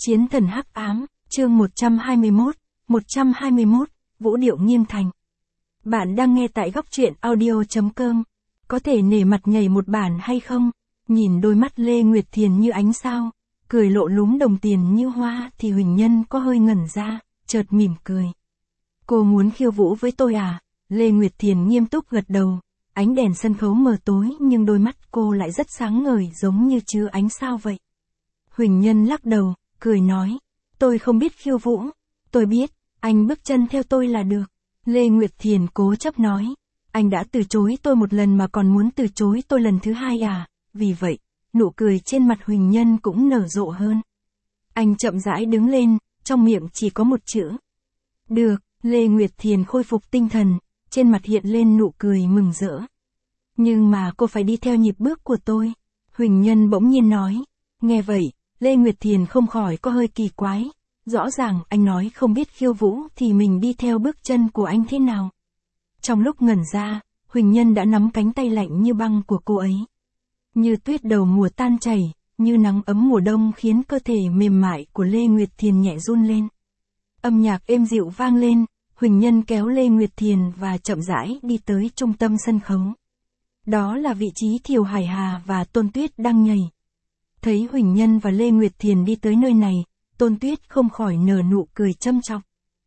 Chiến thần hắc ám, chương 121, vũ điệu nghiêm thành. Bạn đang nghe tại góc truyện audio.com. Có thể nể mặt nhảy một bản hay không? Nhìn đôi mắt Lê Nguyệt Thiền như ánh sao, cười lộ lúm đồng tiền như hoa thì Huỳnh Nhân có hơi ngẩn ra, chợt mỉm cười. Cô muốn khiêu vũ với tôi à? Lê Nguyệt Thiền nghiêm túc gật đầu. Ánh đèn sân khấu mờ tối nhưng đôi mắt cô lại rất sáng ngời giống như chứa ánh sao vậy. Huỳnh Nhân lắc đầu, cười nói. Tôi không biết khiêu vũ. Tôi biết, anh bước chân theo tôi là được. Lê Nguyệt Thiền cố chấp nói. Anh đã từ chối tôi một lần mà còn muốn từ chối tôi lần thứ hai à? Vì vậy, nụ cười trên mặt Huỳnh Nhân cũng nở rộ hơn. Anh chậm rãi đứng lên, trong miệng chỉ có một chữ. Được, Lê Nguyệt Thiền khôi phục tinh thần, trên mặt hiện lên nụ cười mừng rỡ. Nhưng mà cô phải đi theo nhịp bước của tôi. Huỳnh Nhân bỗng nhiên nói. Nghe vậy, Lê Nguyệt Thiền không khỏi có hơi kỳ quái. Rõ ràng anh nói không biết khiêu vũ thì mình đi theo bước chân của anh thế nào. Trong lúc ngẩn ra, Huỳnh Nhân đã nắm cánh tay lạnh như băng của cô ấy. Như tuyết đầu mùa tan chảy, như nắng ấm mùa đông khiến cơ thể mềm mại của Lê Nguyệt Thiền nhẹ run lên. Âm nhạc êm dịu vang lên, Huỳnh Nhân kéo Lê Nguyệt Thiền và chậm rãi đi tới trung tâm sân khấu. Đó là vị trí Thiều Hải Hà và Tôn Tuyết đang nhảy. Thấy Huỳnh Nhân và Lê Nguyệt Thiền đi tới nơi này, Tôn Tuyết không khỏi nở nụ cười châm chọc.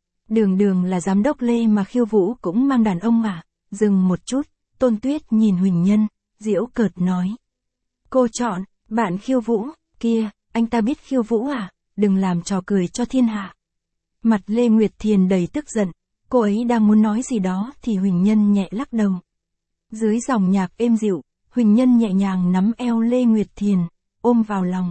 Đường là giám đốc Lê mà khiêu vũ cũng mang đàn ông à? Dừng một chút, Tôn Tuyết nhìn Huỳnh Nhân, giễu cợt nói. Cô chọn, bạn khiêu vũ, kia, anh ta biết khiêu vũ à? Đừng làm trò cười cho thiên hạ. Mặt Lê Nguyệt Thiền đầy tức giận, cô ấy đang muốn nói gì đó thì Huỳnh Nhân nhẹ lắc đầu. Dưới dòng nhạc êm dịu, Huỳnh Nhân nhẹ nhàng nắm eo Lê Nguyệt Thiền, ôm vào lòng.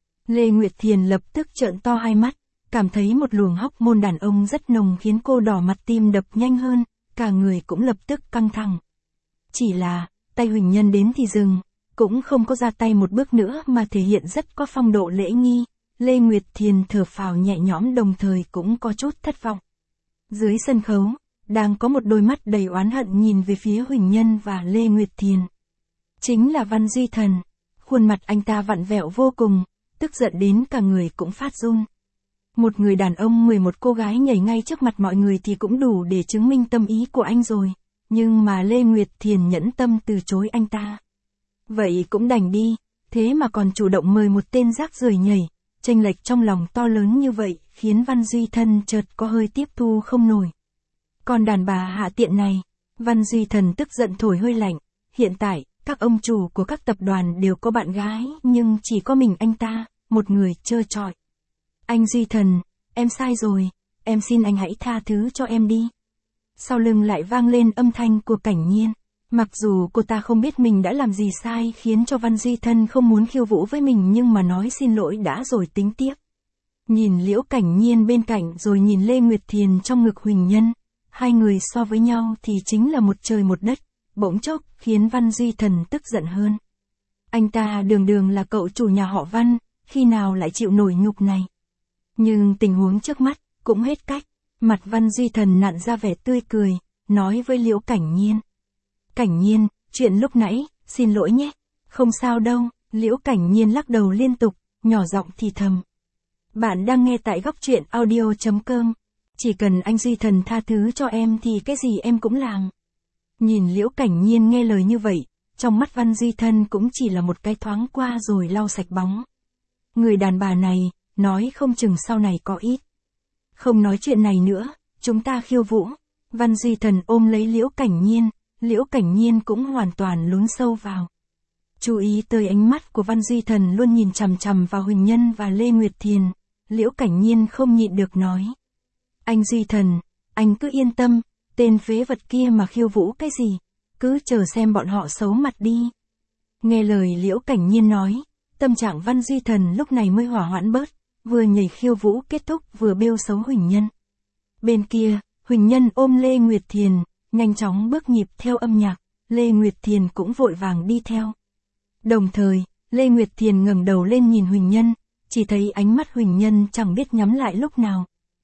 Lê Nguyệt Thiền lập tức trợn to hai mắt, cảm thấy một luồng hóc môn đàn ông rất nồng khiến cô đỏ mặt tim đập nhanh hơn, cả người cũng lập tức căng thẳng. Chỉ là, tay Huỳnh Nhân đến thì dừng, cũng không có ra tay một bước nữa mà thể hiện rất có phong độ lễ nghi. Lê Nguyệt Thiền thở phào nhẹ nhõm đồng thời cũng có chút thất vọng. Dưới sân khấu, đang có một đôi mắt đầy oán hận nhìn về phía Huỳnh Nhân và Lê Nguyệt Thiền. Chính là Văn Duy Thần. Khuôn mặt anh ta vặn vẹo vô cùng, tức giận đến cả người cũng phát run. Một người đàn ông 11 cô gái nhảy ngay trước mặt mọi người thì cũng đủ để chứng minh tâm ý của anh rồi. Nhưng mà Lê Nguyệt Thiền nhẫn tâm từ chối anh ta. Vậy cũng đành đi, thế mà còn chủ động mời một tên rác rưởi nhảy. Chênh lệch trong lòng to lớn như vậy khiến Văn Duy Thần chợt có hơi tiếp thu không nổi. Còn đàn bà hạ tiện này, Văn Duy Thần tức giận thổi hơi lạnh. Hiện tại, các ông chủ của các tập đoàn đều có bạn gái nhưng chỉ có mình anh ta, một người trơ trọi. Anh Duy Thần, em sai rồi, em xin anh hãy tha thứ cho em đi. Sau lưng lại vang lên âm thanh của Cảnh Nhiên. Mặc dù cô ta không biết mình đã làm gì sai khiến cho Văn Duy Thân không muốn khiêu vũ với mình nhưng mà nói xin lỗi đã rồi tính tiếp. Nhìn Liễu Cảnh Nhiên bên cạnh rồi nhìn Lê Nguyệt Thiền trong ngực Huỳnh Nhân. Hai người so với nhau thì chính là một trời một đất, bỗng chốc khiến Văn Duy Thần tức giận hơn. Anh ta đường là cậu chủ nhà họ Văn, khi nào lại chịu nổi nhục này. Nhưng tình huống trước mắt, cũng hết cách. Mặt Văn Duy Thần nặn ra vẻ tươi cười, nói với Liễu Cảnh Nhiên. Cảnh Nhiên, chuyện lúc nãy, xin lỗi nhé. Không sao đâu, Liễu Cảnh Nhiên lắc đầu liên tục, nhỏ giọng thì thầm. Bạn đang nghe tại góc truyện audio.com. Chỉ cần anh Duy Thần tha thứ cho em thì cái gì em cũng làm. Nhìn Liễu Cảnh Nhiên nghe lời như vậy, trong mắt Văn Duy Thân cũng chỉ là một cái thoáng qua rồi lau sạch bóng. Người đàn bà này, nói không chừng sau này có ít. Không nói chuyện này nữa, chúng ta khiêu vũ. Văn Duy Thần ôm lấy Liễu Cảnh Nhiên, Liễu Cảnh Nhiên cũng hoàn toàn lún sâu vào. Chú ý tới ánh mắt của Văn Duy Thần luôn nhìn chằm chằm vào Huỳnh Nhân và Lê Nguyệt Thiền, Liễu Cảnh Nhiên không nhịn được nói. Anh Duy Thần, anh cứ yên tâm, tên phế vật kia mà khiêu vũ cái gì, cứ chờ xem bọn họ xấu mặt đi. Nghe lời Liễu Cảnh Nhiên nói, tâm trạng Văn Duy Thần lúc này mới hỏa hoãn bớt, vừa nhảy khiêu vũ kết thúc vừa bêu xấu Huỳnh Nhân. Bên kia, Huỳnh Nhân ôm Lê Nguyệt Thiền, nhanh chóng bước nhịp theo âm nhạc, Lê Nguyệt Thiền cũng vội vàng đi theo. Đồng thời, Lê Nguyệt Thiền ngẩng đầu lên nhìn Huỳnh Nhân, chỉ thấy ánh mắt Huỳnh Nhân chẳng biết nhắm lại lúc nào.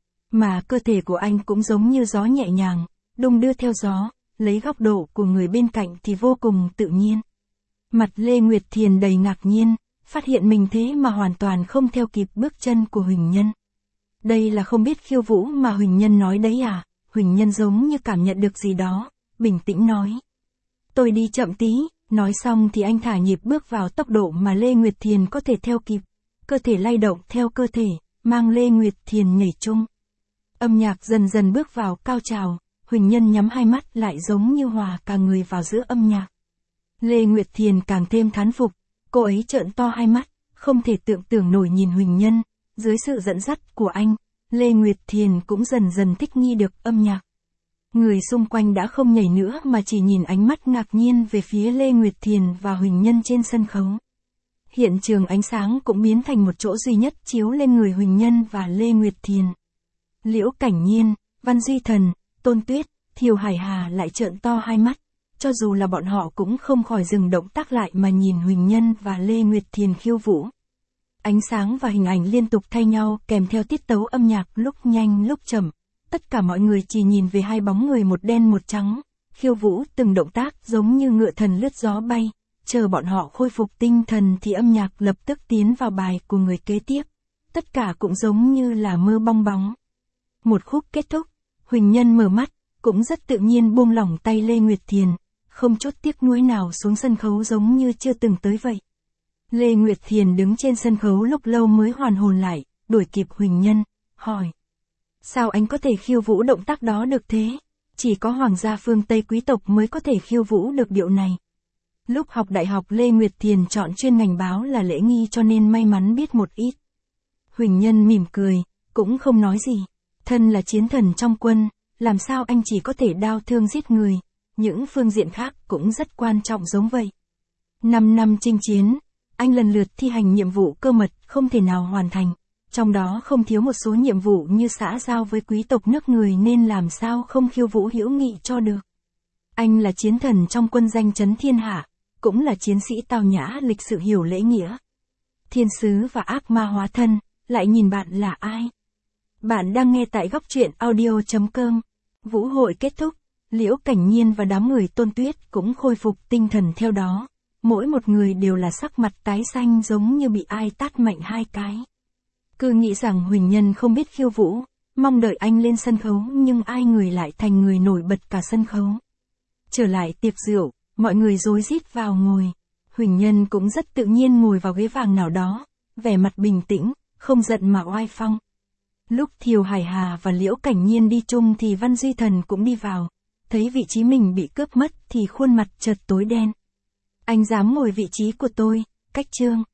Mà cơ thể của anh cũng giống như gió nhẹ nhàng, đung đưa theo gió, lấy góc độ của người bên cạnh thì vô cùng tự nhiên. Mặt Lê Nguyệt Thiền đầy ngạc nhiên, phát hiện mình thế mà hoàn toàn không theo kịp bước chân của Huỳnh Nhân. Đây là không biết khiêu vũ mà Huỳnh Nhân nói đấy à? Huỳnh Nhân giống như cảm nhận được gì đó, bình tĩnh nói. Tôi đi chậm tí, nói xong thì anh thả nhịp bước vào tốc độ mà Lê Nguyệt Thiền có thể theo kịp. Cơ thể lay động theo cơ thể, mang Lê Nguyệt Thiền nhảy chung. Âm nhạc dần dần bước vào cao trào, Huỳnh Nhân nhắm hai mắt lại giống như hòa cả người vào giữa âm nhạc. Lê Nguyệt Thiền càng thêm thán phục, cô ấy trợn to hai mắt, không thể tưởng tượng nổi nhìn Huỳnh Nhân. Dưới sự dẫn dắt của anh, Lê Nguyệt Thiền cũng dần dần thích nghi được âm nhạc. Người xung quanh đã không nhảy nữa mà chỉ nhìn ánh mắt ngạc nhiên về phía Lê Nguyệt Thiền và Huỳnh Nhân trên sân khấu. Hiện trường ánh sáng cũng biến thành một chỗ duy nhất chiếu lên người Huỳnh Nhân và Lê Nguyệt Thiền. Liễu Cảnh Nhiên, Văn Duy Thần, Tôn Tuyết, Thiều Hải Hà lại trợn to hai mắt, cho dù là bọn họ cũng không khỏi dừng động tác lại mà nhìn Huỳnh Nhân và Lê Nguyệt Thiền khiêu vũ. Ánh sáng và hình ảnh liên tục thay nhau kèm theo tiết tấu âm nhạc lúc nhanh lúc chậm. Tất cả mọi người chỉ nhìn về hai bóng người một đen một trắng, khiêu vũ từng động tác giống như ngựa thần lướt gió bay. Chờ bọn họ khôi phục tinh thần thì âm nhạc lập tức tiến vào bài của người kế tiếp. Tất cả cũng giống như là mơ bong bóng. Một khúc kết thúc, Huỳnh Nhân mở mắt, cũng rất tự nhiên buông lỏng tay Lê Nguyệt Thiền, không chút tiếc nuối nào xuống sân khấu giống như chưa từng tới vậy. Lê Nguyệt Thiền đứng trên sân khấu lúc lâu mới hoàn hồn lại, đuổi kịp Huỳnh Nhân, hỏi. Sao anh có thể khiêu vũ động tác đó được thế? Chỉ có hoàng gia phương Tây quý tộc mới có thể khiêu vũ được điệu này. Lúc học đại học Lê Nguyệt Thiền chọn chuyên ngành báo là lễ nghi cho nên may mắn biết một ít. Huỳnh Nhân mỉm cười, cũng không nói gì. Thân là chiến thần trong quân, làm sao anh chỉ có thể đao thương giết người, những phương diện khác cũng rất quan trọng giống vậy. 5 năm chinh chiến, anh lần lượt thi hành nhiệm vụ cơ mật không thể nào hoàn thành, trong đó không thiếu một số nhiệm vụ như xã giao với quý tộc nước người nên làm sao không khiêu vũ hữu nghị cho được. Anh là chiến thần trong quân danh chấn thiên hạ, cũng là chiến sĩ tao nhã lịch sự hiểu lễ nghĩa. Thiên sứ và ác ma hóa thân, lại nhìn bạn là ai? Bạn đang nghe tại góc truyện audio.com. Vũ hội kết thúc, Liễu Cảnh Nhiên và đám người Tôn Tuyết cũng khôi phục tinh thần theo đó. Mỗi một người đều là sắc mặt tái xanh giống như bị ai tát mạnh hai cái. Cứ nghĩ rằng Huỳnh Nhân không biết khiêu vũ, mong đợi anh lên sân khấu nhưng ai người lại thành người nổi bật cả sân khấu. Trở lại tiệc rượu, mọi người rối rít vào ngồi. Huỳnh Nhân cũng rất tự nhiên ngồi vào ghế vàng nào đó, vẻ mặt bình tĩnh, không giận mà oai phong. Lúc Thiều Hải Hà và Liễu Cảnh Nhiên đi chung thì Văn Duy Thần cũng đi vào. Thấy vị trí mình bị cướp mất thì khuôn mặt chợt tối đen. Anh dám ngồi vị trí của tôi, Cách Trương.